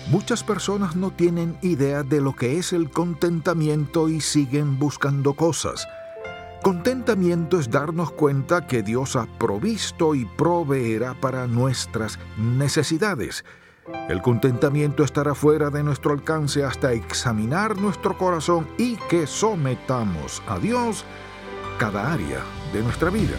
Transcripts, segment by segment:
Muchas personas no tienen idea de lo que es el contentamiento y siguen buscando cosas. Contentamiento es darnos cuenta que Dios ha provisto y proveerá para nuestras necesidades. El contentamiento estará fuera de nuestro alcance hasta examinar nuestro corazón y que sometamos a Dios cada área de nuestra vida.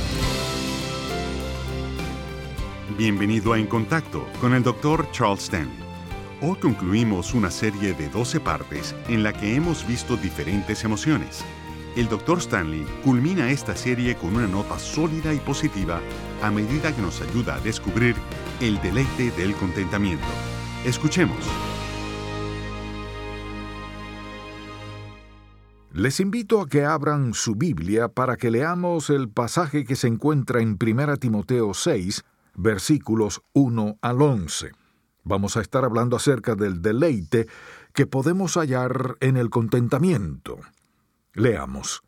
Bienvenido a En Contacto con el Dr. Charles Stanley. Hoy concluimos una serie de 12 partes en la que hemos visto diferentes emociones. El Dr. Stanley culmina esta serie con una nota sólida y positiva a medida que nos ayuda a descubrir el deleite del contentamiento. Escuchemos. Les invito a que abran su Biblia para que leamos el pasaje que se encuentra en 1 Timoteo 6, versículos 1 al 11. Vamos a estar hablando acerca del deleite que podemos hallar en el contentamiento. Leamos.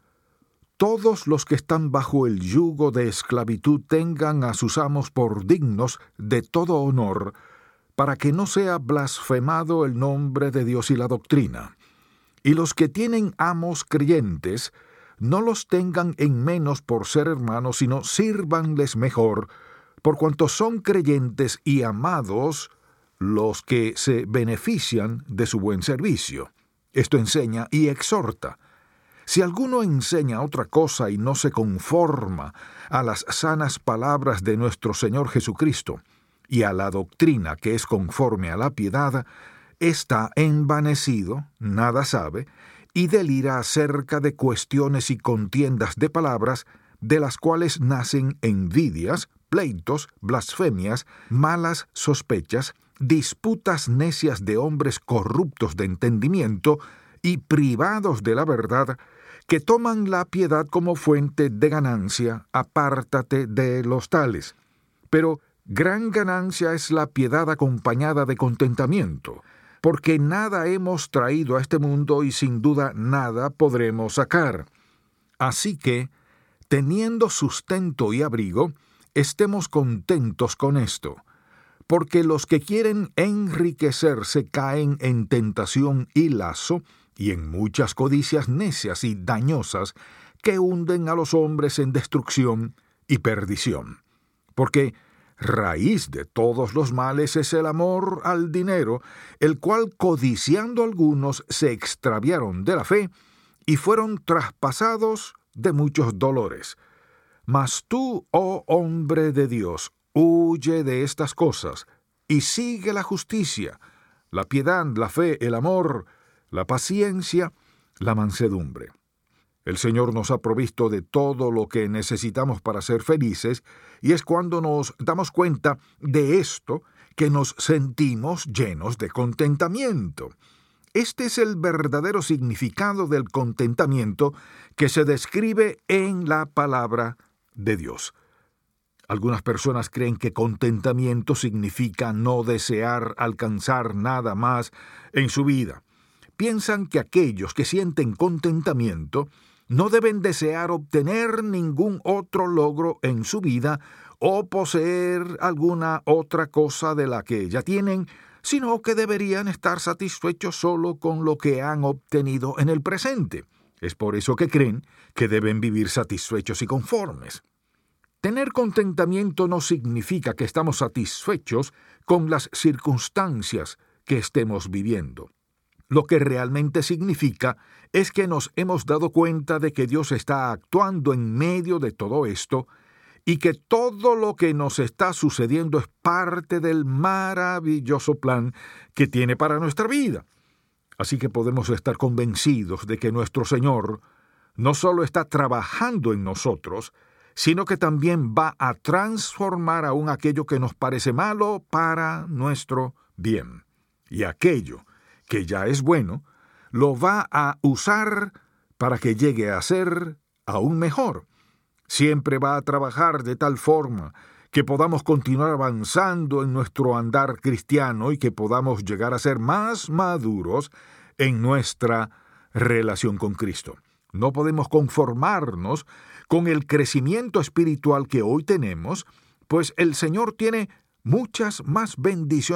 Todos los que están bajo el yugo de esclavitud tengan a sus amos por dignos de todo honor, para que no sea blasfemado el nombre de Dios y la doctrina. Y los que tienen amos creyentes, no los tengan en menos por ser hermanos, sino sírvanles mejor, por cuanto son creyentes y amados los que se benefician de su buen servicio. Esto enseña y exhorta. Si alguno enseña otra cosa y no se conforma a las sanas palabras de nuestro Señor Jesucristo y a la doctrina que es conforme a la piedad, está envanecido, nada sabe, y delira acerca de cuestiones y contiendas de palabras, de las cuales nacen envidias, pleitos, blasfemias, malas sospechas, disputas necias de hombres corruptos de entendimiento y privados de la verdad, que toman la piedad como fuente de ganancia. Apártate de los tales. Pero gran ganancia es la piedad acompañada de contentamiento, porque nada hemos traído a este mundo y sin duda nada podremos sacar. Así que, teniendo sustento y abrigo, estemos contentos con esto, porque los que quieren enriquecerse caen en tentación y lazo, y en muchas codicias necias y dañosas que hunden a los hombres en destrucción y perdición. Porque raíz de todos los males es el amor al dinero, el cual codiciando algunos se extraviaron de la fe y fueron traspasados de muchos dolores. Mas tú, oh hombre de Dios, huye de estas cosas y sigue la justicia, la piedad, la fe, el amor, la paciencia, la mansedumbre. El Señor nos ha provisto de todo lo que necesitamos para ser felices, y es cuando nos damos cuenta de esto que nos sentimos llenos de contentamiento. Este es el verdadero significado del contentamiento que se describe en la palabra de Dios. Algunas personas creen que contentamiento significa no desear alcanzar nada más en su vida. Piensan que aquellos que sienten contentamiento no deben desear obtener ningún otro logro en su vida o poseer alguna otra cosa de la que ya tienen, sino que deberían estar satisfechos solo con lo que han obtenido en el presente. Es por eso que creen que deben vivir satisfechos y conformes. Tener contentamiento no significa que estamos satisfechos con las circunstancias que estemos viviendo. Lo que realmente significa es que nos hemos dado cuenta de que Dios está actuando en medio de todo esto y que todo lo que nos está sucediendo es parte del maravilloso plan que tiene para nuestra vida. Así que podemos estar convencidos de que nuestro Señor no solo está trabajando en nosotros, sino que también va a transformar aún aquello que nos parece malo para nuestro bien. Y aquello que ya es bueno, lo va a usar para que llegue a ser aún mejor. Siempre va a trabajar de tal forma que podamos continuar avanzando en nuestro andar cristiano y que podamos llegar a ser más maduros en nuestra relación con Cristo. No podemos conformarnos con el crecimiento espiritual que hoy tenemos, pues el Señor tiene muchas más bendiciones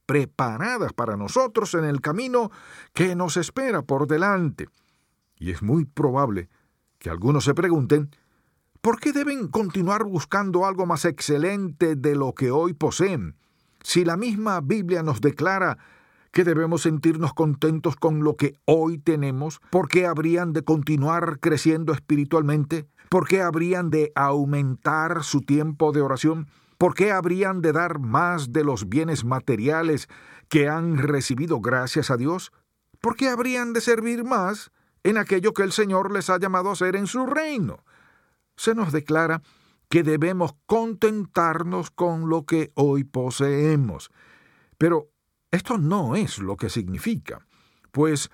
preparadas para nosotros en el camino que nos espera por delante. Y es muy probable que algunos se pregunten, ¿por qué deben continuar buscando algo más excelente de lo que hoy poseen? Si la misma Biblia nos declara que debemos sentirnos contentos con lo que hoy tenemos, ¿por qué habrían de continuar creciendo espiritualmente? ¿Por qué habrían de aumentar su tiempo de oración? ¿Por qué habrían de dar más de los bienes materiales que han recibido gracias a Dios? ¿Por qué habrían de servir más en aquello que el Señor les ha llamado a hacer en su reino? Se nos declara que debemos contentarnos con lo que hoy poseemos. Pero esto no es lo que significa, pues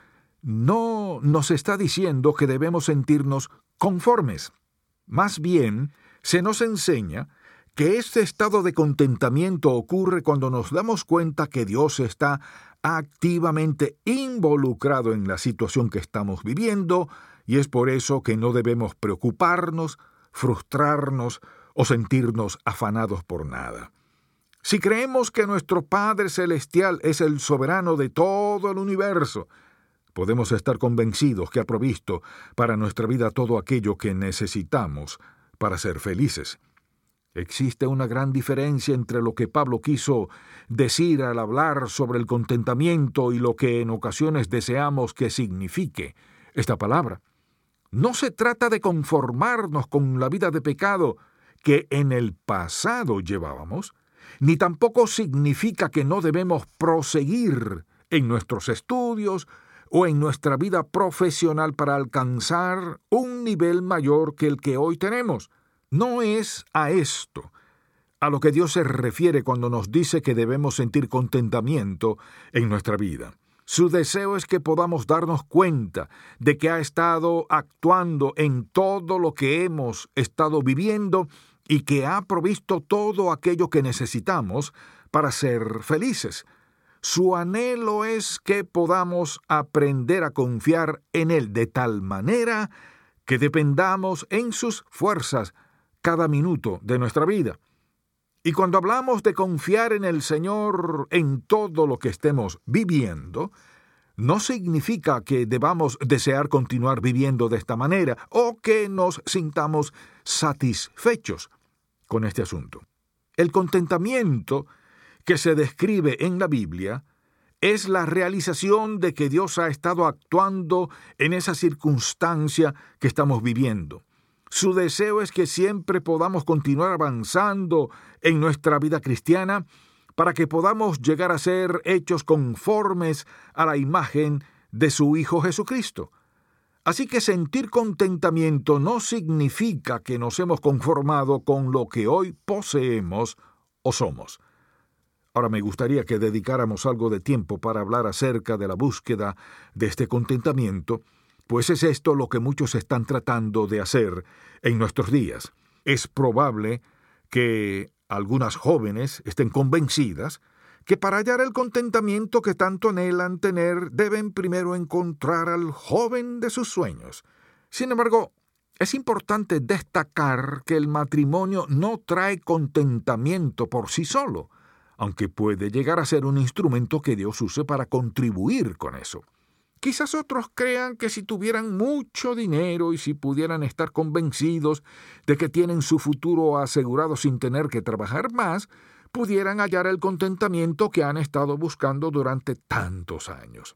no nos está diciendo que debemos sentirnos conformes. Más bien, se nos enseña que este estado de contentamiento ocurre cuando nos damos cuenta que Dios está activamente involucrado en la situación que estamos viviendo, y es por eso que no debemos preocuparnos, frustrarnos o sentirnos afanados por nada. Si creemos que nuestro Padre Celestial es el soberano de todo el universo, podemos estar convencidos que ha provisto para nuestra vida todo aquello que necesitamos para ser felices. Existe una gran diferencia entre lo que Pablo quiso decir al hablar sobre el contentamiento y lo que en ocasiones deseamos que signifique esta palabra. No se trata de conformarnos con la vida de pecado que en el pasado llevábamos, ni tampoco significa que no debemos proseguir en nuestros estudios o en nuestra vida profesional para alcanzar un nivel mayor que el que hoy tenemos. No es a esto a lo que Dios se refiere cuando nos dice que debemos sentir contentamiento en nuestra vida. Su deseo es que podamos darnos cuenta de que ha estado actuando en todo lo que hemos estado viviendo y que ha provisto todo aquello que necesitamos para ser felices. Su anhelo es que podamos aprender a confiar en Él de tal manera que dependamos en sus fuerzas cada minuto de nuestra vida. Y cuando hablamos de confiar en el Señor en todo lo que estemos viviendo, no significa que debamos desear continuar viviendo de esta manera o que nos sintamos satisfechos con este asunto. El contentamiento que se describe en la Biblia es la realización de que Dios ha estado actuando en esa circunstancia que estamos viviendo. Su deseo es que siempre podamos continuar avanzando en nuestra vida cristiana para que podamos llegar a ser hechos conformes a la imagen de su Hijo Jesucristo. Así que sentir contentamiento no significa que nos hemos conformado con lo que hoy poseemos o somos. Ahora me gustaría que dedicáramos algo de tiempo para hablar acerca de la búsqueda de este contentamiento, pues es esto lo que muchos están tratando de hacer en nuestros días. Es probable que algunas jóvenes estén convencidas que para hallar el contentamiento que tanto anhelan tener, deben primero encontrar al joven de sus sueños. Sin embargo, es importante destacar que el matrimonio no trae contentamiento por sí solo, aunque puede llegar a ser un instrumento que Dios use para contribuir con eso. Quizás otros crean que si tuvieran mucho dinero y si pudieran estar convencidos de que tienen su futuro asegurado sin tener que trabajar más, pudieran hallar el contentamiento que han estado buscando durante tantos años.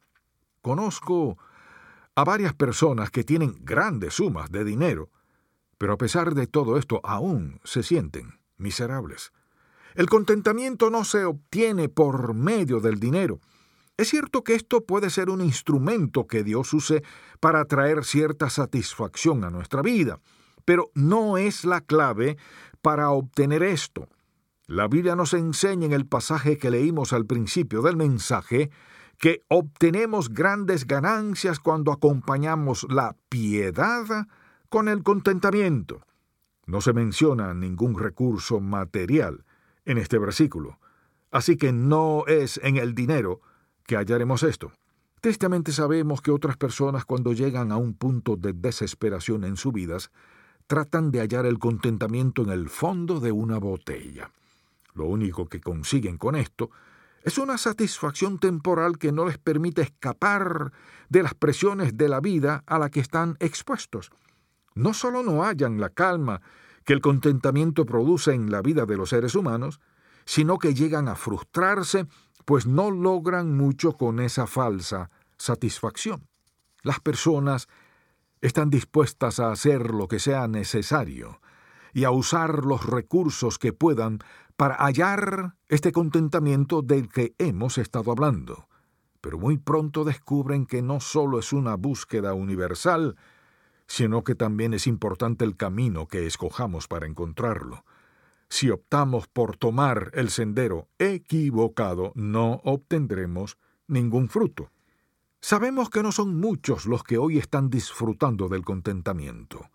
Conozco a varias personas que tienen grandes sumas de dinero, pero a pesar de todo esto aún se sienten miserables. El contentamiento no se obtiene por medio del dinero. Es cierto que esto puede ser un instrumento que Dios use para traer cierta satisfacción a nuestra vida, pero no es la clave para obtener esto. La Biblia nos enseña en el pasaje que leímos al principio del mensaje que obtenemos grandes ganancias cuando acompañamos la piedad con el contentamiento. No se menciona ningún recurso material en este versículo, así que no es en el dinero que hallaremos esto. Tristemente sabemos que otras personas, cuando llegan a un punto de desesperación en sus vidas, tratan de hallar el contentamiento en el fondo de una botella. Lo único que consiguen con esto Es una satisfacción temporal que no les permite escapar de las presiones de la vida a la que están expuestos. No solo no hallan la calma que el contentamiento produce en la vida de los seres humanos, sino que llegan a frustrarse, pues no logran mucho con esa falsa satisfacción. Las personas están dispuestas a hacer lo que sea necesario y a usar los recursos que puedan para hallar este contentamiento del que hemos estado hablando. Pero muy pronto descubren que no solo es una búsqueda universal, sino que también es importante el camino que escojamos para encontrarlo. Si optamos por tomar el sendero equivocado, no obtendremos ningún fruto. Sabemos que no son muchos los que hoy están disfrutando del contentamiento.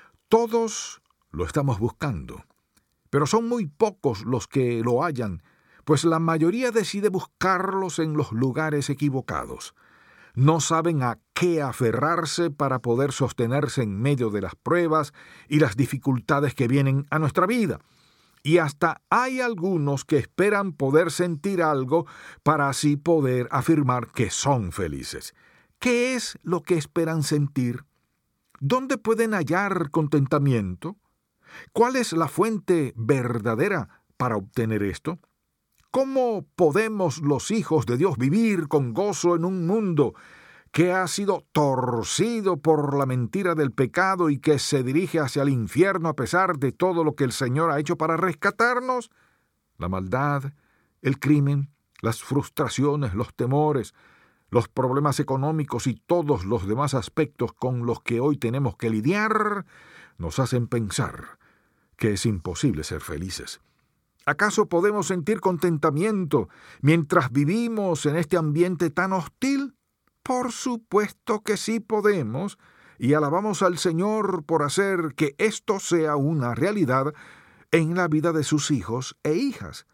Todos lo estamos buscando, pero son muy pocos los que lo hallan, pues la mayoría decide buscarlos en los lugares equivocados. No saben a qué aferrarse para poder sostenerse en medio de las pruebas y las dificultades que vienen a nuestra vida. Y hasta hay algunos que esperan poder sentir algo para así poder afirmar que son felices. ¿Qué es lo que esperan sentir? ¿Dónde pueden hallar contentamiento? ¿Cuál es la fuente verdadera para obtener esto? ¿Cómo podemos los hijos de Dios vivir con gozo en un mundo que ha sido torcido por la mentira del pecado y que se dirige hacia el infierno a pesar de todo lo que el Señor ha hecho para rescatarnos? La maldad, el crimen, las frustraciones, los temores, los problemas económicos y todos los demás aspectos con los que hoy tenemos que lidiar nos hacen pensar que es imposible ser felices. ¿Acaso podemos sentir contentamiento mientras vivimos en este ambiente tan hostil? Por supuesto que sí podemos, y alabamos al Señor por hacer que esto sea una realidad en la vida de sus hijos e hijas.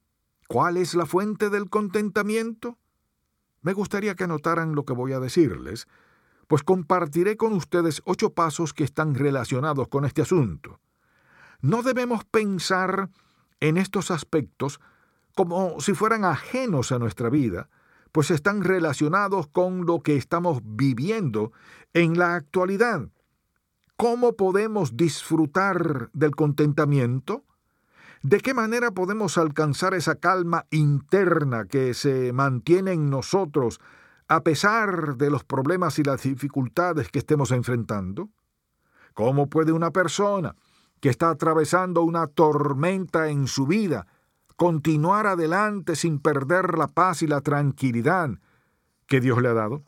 ¿Cuál es la fuente del contentamiento? Me gustaría que anotaran lo que voy a decirles, pues compartiré con ustedes 8 pasos que están relacionados con este asunto. No debemos pensar en estos aspectos como si fueran ajenos a nuestra vida, pues están relacionados con lo que estamos viviendo en la actualidad. ¿Cómo podemos disfrutar del contentamiento? ¿De qué manera podemos alcanzar esa calma interna que se mantiene en nosotros a pesar de los problemas y las dificultades que estemos enfrentando? ¿Cómo puede una persona que está atravesando una tormenta en su vida continuar adelante sin perder la paz y la tranquilidad que Dios le ha dado?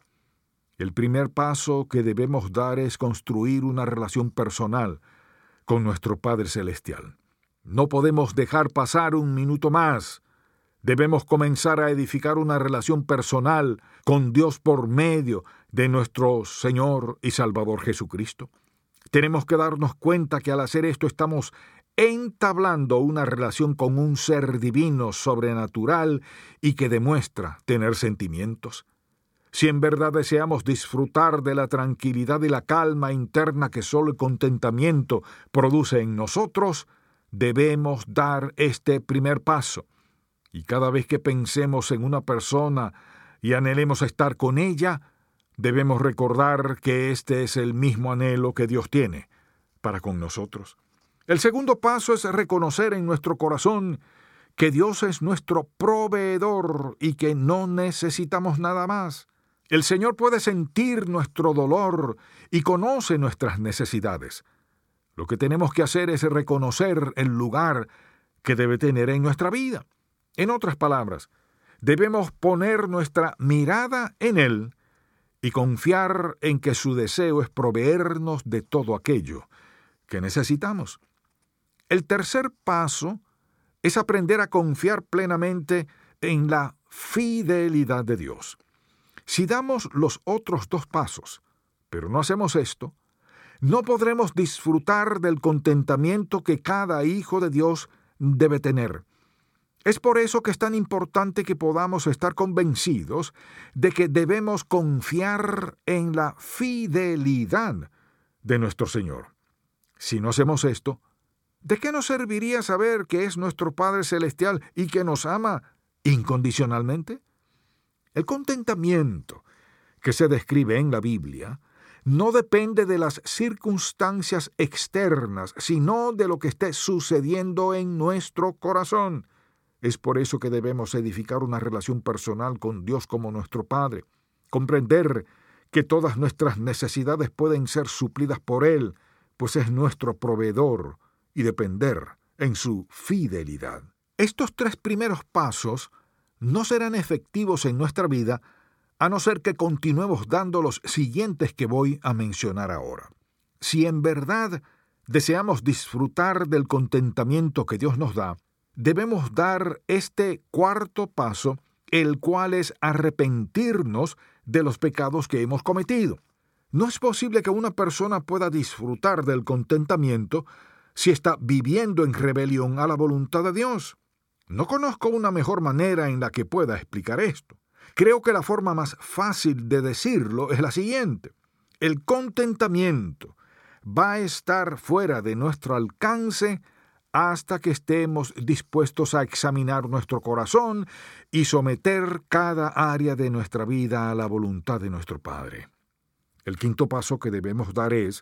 El primer paso que debemos dar es construir una relación personal con nuestro Padre Celestial. No podemos dejar pasar un minuto más. Debemos comenzar a edificar una relación personal con Dios por medio de nuestro Señor y Salvador Jesucristo. Tenemos que darnos cuenta que al hacer esto estamos entablando una relación con un ser divino, sobrenatural y que demuestra tener sentimientos. Si en verdad deseamos disfrutar de la tranquilidad y la calma interna que solo el contentamiento produce en nosotros, debemos dar este primer paso. Y cada vez que pensemos en una persona y anhelemos estar con ella, debemos recordar que este es el mismo anhelo que Dios tiene para con nosotros. El segundo paso es reconocer en nuestro corazón que Dios es nuestro proveedor y que no necesitamos nada más. El Señor puede sentir nuestro dolor y conoce nuestras necesidades. Lo que tenemos que hacer es reconocer el lugar que debe tener en nuestra vida. En otras palabras, debemos poner nuestra mirada en Él y confiar en que su deseo es proveernos de todo aquello que necesitamos. El tercer paso es aprender a confiar plenamente en la fidelidad de Dios. Si damos los otros 2 pasos, pero no hacemos esto, no podremos disfrutar del contentamiento que cada hijo de Dios debe tener. Es por eso que es tan importante que podamos estar convencidos de que debemos confiar en la fidelidad de nuestro Señor. Si no hacemos esto, ¿de qué nos serviría saber que es nuestro Padre Celestial y que nos ama incondicionalmente? El contentamiento que se describe en la Biblia no depende de las circunstancias externas, sino de lo que esté sucediendo en nuestro corazón. Es por eso que debemos edificar una relación personal con Dios como nuestro Padre, comprender que todas nuestras necesidades pueden ser suplidas por Él, pues es nuestro proveedor, y depender en su fidelidad. Estos 3 primeros pasos no serán efectivos en nuestra vida a no ser que continuemos dando los siguientes que voy a mencionar ahora. Si en verdad deseamos disfrutar del contentamiento que Dios nos da, debemos dar este 4º paso, el cual es arrepentirnos de los pecados que hemos cometido. No es posible que una persona pueda disfrutar del contentamiento si está viviendo en rebelión a la voluntad de Dios. No conozco una mejor manera en la que pueda explicar esto. Creo que la forma más fácil de decirlo es la siguiente: el contentamiento va a estar fuera de nuestro alcance hasta que estemos dispuestos a examinar nuestro corazón y someter cada área de nuestra vida a la voluntad de nuestro Padre. El 5º paso que debemos dar es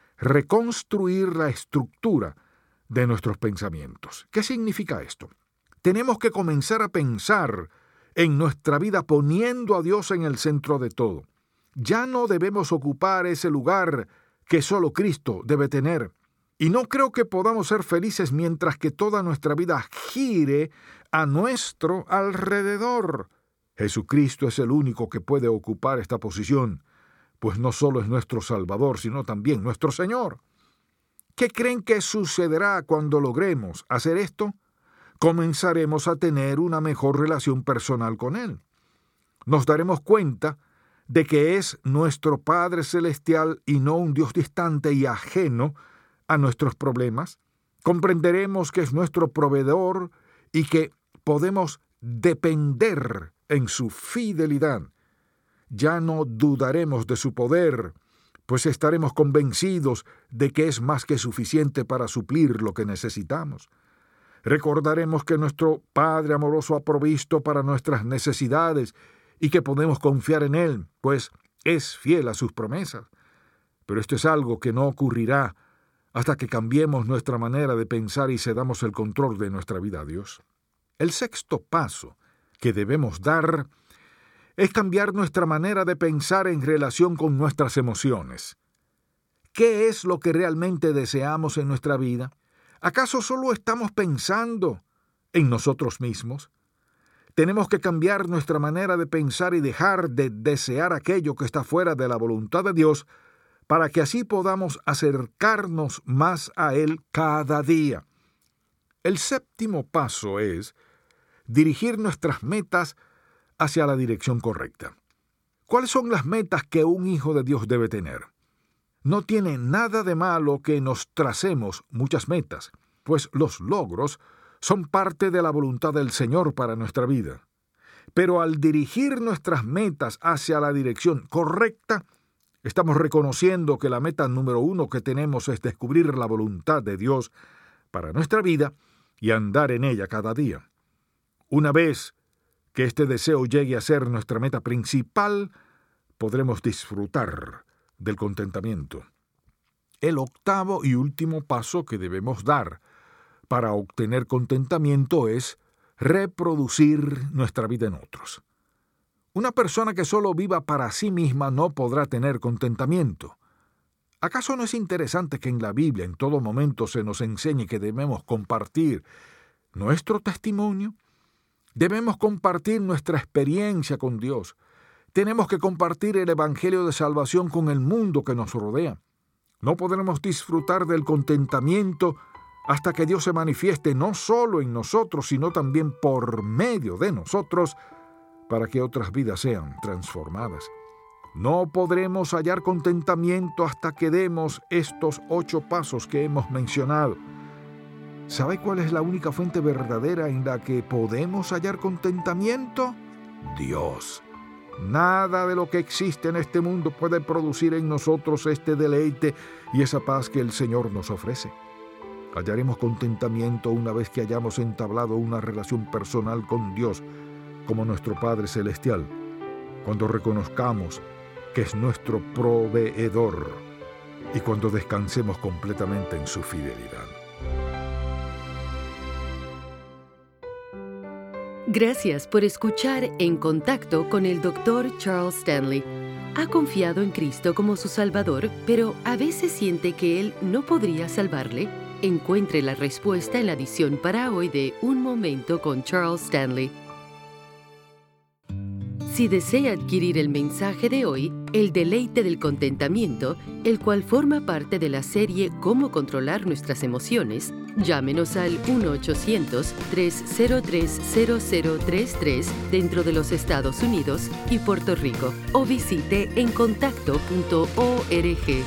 reconstruir la estructura de nuestros pensamientos. ¿Qué significa esto? Tenemos que comenzar a pensar en nuestra vida poniendo a Dios en el centro de todo. Ya no debemos ocupar ese lugar que solo Cristo debe tener. Y no creo que podamos ser felices mientras que toda nuestra vida gire a nuestro alrededor. Jesucristo es el único que puede ocupar esta posición, pues no solo es nuestro Salvador, sino también nuestro Señor. ¿Qué creen que sucederá cuando logremos hacer esto? Comenzaremos a tener una mejor relación personal con Él. Nos daremos cuenta de que es nuestro Padre Celestial y no un Dios distante y ajeno a nuestros problemas. Comprenderemos que es nuestro proveedor y que podemos depender en su fidelidad. Ya no dudaremos de su poder, pues estaremos convencidos de que es más que suficiente para suplir lo que necesitamos. Recordaremos que nuestro Padre amoroso ha provisto para nuestras necesidades y que podemos confiar en Él, pues es fiel a sus promesas. Pero esto es algo que no ocurrirá hasta que cambiemos nuestra manera de pensar y cedamos el control de nuestra vida a Dios. El 6º paso que debemos dar es cambiar nuestra manera de pensar en relación con nuestras emociones. ¿Qué es lo que realmente deseamos en nuestra vida? ¿Acaso solo estamos pensando en nosotros mismos? Tenemos que cambiar nuestra manera de pensar y dejar de desear aquello que está fuera de la voluntad de Dios para que así podamos acercarnos más a Él cada día. El 7º paso es dirigir nuestras metas hacia la dirección correcta. ¿Cuáles son las metas que un hijo de Dios debe tener? No tiene nada de malo que nos tracemos muchas metas, pues los logros son parte de la voluntad del Señor para nuestra vida. Pero al dirigir nuestras metas hacia la dirección correcta, estamos reconociendo que la meta número 1 que tenemos es descubrir la voluntad de Dios para nuestra vida y andar en ella cada día. Una vez que este deseo llegue a ser nuestra meta principal, podremos disfrutar del contentamiento. El 8º y último paso que debemos dar para obtener contentamiento es reproducir nuestra vida en otros. Una persona que solo viva para sí misma no podrá tener contentamiento. ¿Acaso no es interesante que en la Biblia en todo momento se nos enseñe que debemos compartir nuestro testimonio? Debemos compartir nuestra experiencia con Dios. Tenemos que compartir el Evangelio de salvación con el mundo que nos rodea. No podremos disfrutar del contentamiento hasta que Dios se manifieste no solo en nosotros, sino también por medio de nosotros, para que otras vidas sean transformadas. No podremos hallar contentamiento hasta que demos estos 8 pasos que hemos mencionado. ¿Sabe cuál es la única fuente verdadera en la que podemos hallar contentamiento? Dios. Nada de lo que existe en este mundo puede producir en nosotros este deleite y esa paz que el Señor nos ofrece. Hallaremos contentamiento una vez que hayamos entablado una relación personal con Dios como nuestro Padre Celestial, cuando reconozcamos que es nuestro proveedor y cuando descansemos completamente en su fidelidad. Gracias por escuchar En Contacto con el Dr. Charles Stanley. Ha confiado en Cristo como su Salvador, pero a veces siente que Él no podría salvarle. Encuentre la respuesta en la edición para hoy de Un Momento con Charles Stanley. Si desea adquirir el mensaje de hoy, El deleite del contentamiento, el cual forma parte de la serie Cómo controlar nuestras emociones, llámenos al 1-800-303-0033 dentro de los Estados Unidos y Puerto Rico, o visite encontacto.org.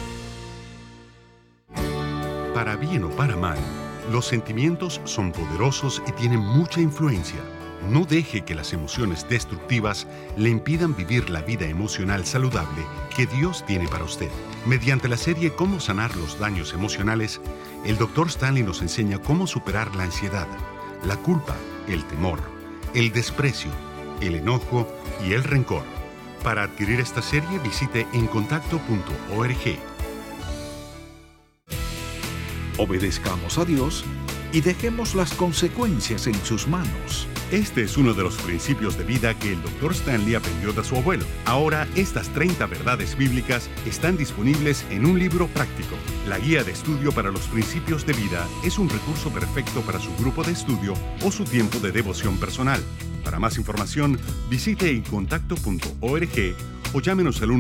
Para bien o para mal, los sentimientos son poderosos y tienen mucha influencia. No deje que las emociones destructivas le impidan vivir la vida emocional saludable que Dios tiene para usted. Mediante la serie Cómo sanar los daños emocionales, el Dr. Stanley nos enseña cómo superar la ansiedad, la culpa, el temor, el desprecio, el enojo y el rencor. Para adquirir esta serie, visite encontacto.org. Obedezcamos a Dios y dejemos las consecuencias en sus manos. Este es uno de los principios de vida que el Dr. Stanley aprendió de su abuelo. Ahora, estas 30 verdades bíblicas están disponibles en un libro práctico. La guía de estudio para los principios de vida es un recurso perfecto para su grupo de estudio o su tiempo de devoción personal. Para más información, visite encontacto.org o llámenos al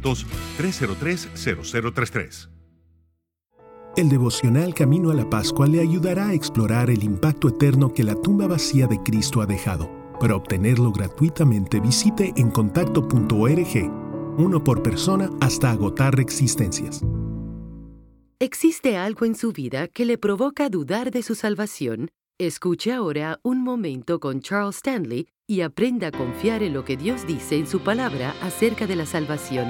1-800-303-0033. El devocional Camino a la Pascua le ayudará a explorar el impacto eterno que la tumba vacía de Cristo ha dejado. Para obtenerlo gratuitamente, visite encontacto.org, uno por persona hasta agotar existencias. ¿Existe algo en su vida que le provoca dudar de su salvación? Escuche ahora Un Momento con Charles Stanley y aprenda a confiar en lo que Dios dice en su palabra acerca de la salvación.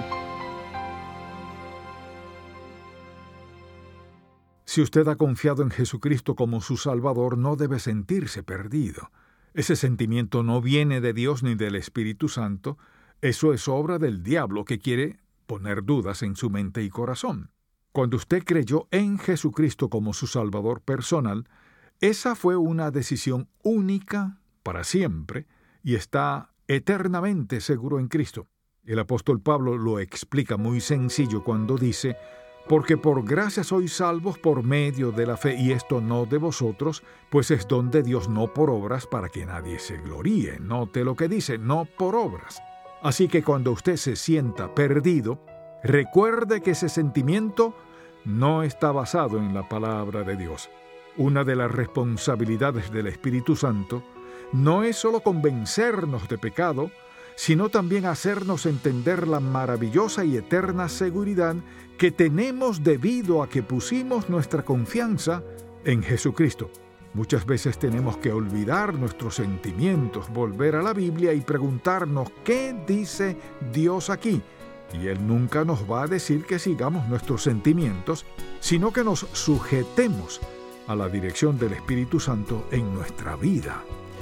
Si usted ha confiado en Jesucristo como su Salvador, no debe sentirse perdido. Ese sentimiento no viene de Dios ni del Espíritu Santo. Eso es obra del diablo que quiere poner dudas en su mente y corazón. Cuando usted creyó en Jesucristo como su Salvador personal, esa fue una decisión única para siempre y está eternamente seguro en Cristo. El apóstol Pablo lo explica muy sencillo cuando dice: porque por gracia sois salvos por medio de la fe, y esto no de vosotros, pues es don de Dios, no por obras, para que nadie se gloríe. Note lo que dice, no por obras. Así que cuando usted se sienta perdido, recuerde que ese sentimiento no está basado en la palabra de Dios. Una de las responsabilidades del Espíritu Santo no es solo convencernos de pecado, sino también hacernos entender la maravillosa y eterna seguridad que tenemos debido a que pusimos nuestra confianza en Jesucristo. Muchas veces tenemos que olvidar nuestros sentimientos, volver a la Biblia y preguntarnos ¿qué dice Dios aquí? Y Él nunca nos va a decir que sigamos nuestros sentimientos, sino que nos sujetemos a la dirección del Espíritu Santo en nuestra vida.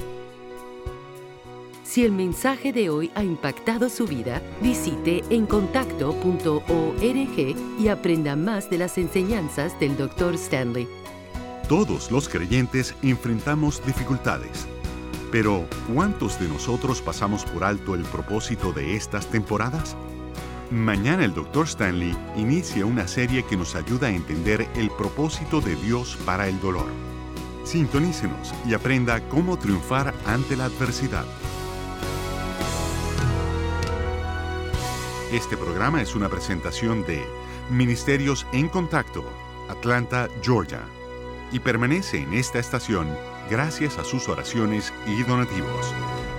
Si el mensaje de hoy ha impactado su vida, visite encontacto.org y aprenda más de las enseñanzas del Dr. Stanley. Todos los creyentes enfrentamos dificultades. Pero, ¿cuántos de nosotros pasamos por alto el propósito de estas temporadas? Mañana el Dr. Stanley inicia una serie que nos ayuda a entender el propósito de Dios para el dolor. Sintonícenos y aprenda cómo triunfar ante la adversidad. Este programa es una presentación de Ministerios en Contacto, Atlanta, Georgia, y permanece en esta estación gracias a sus oraciones y donativos.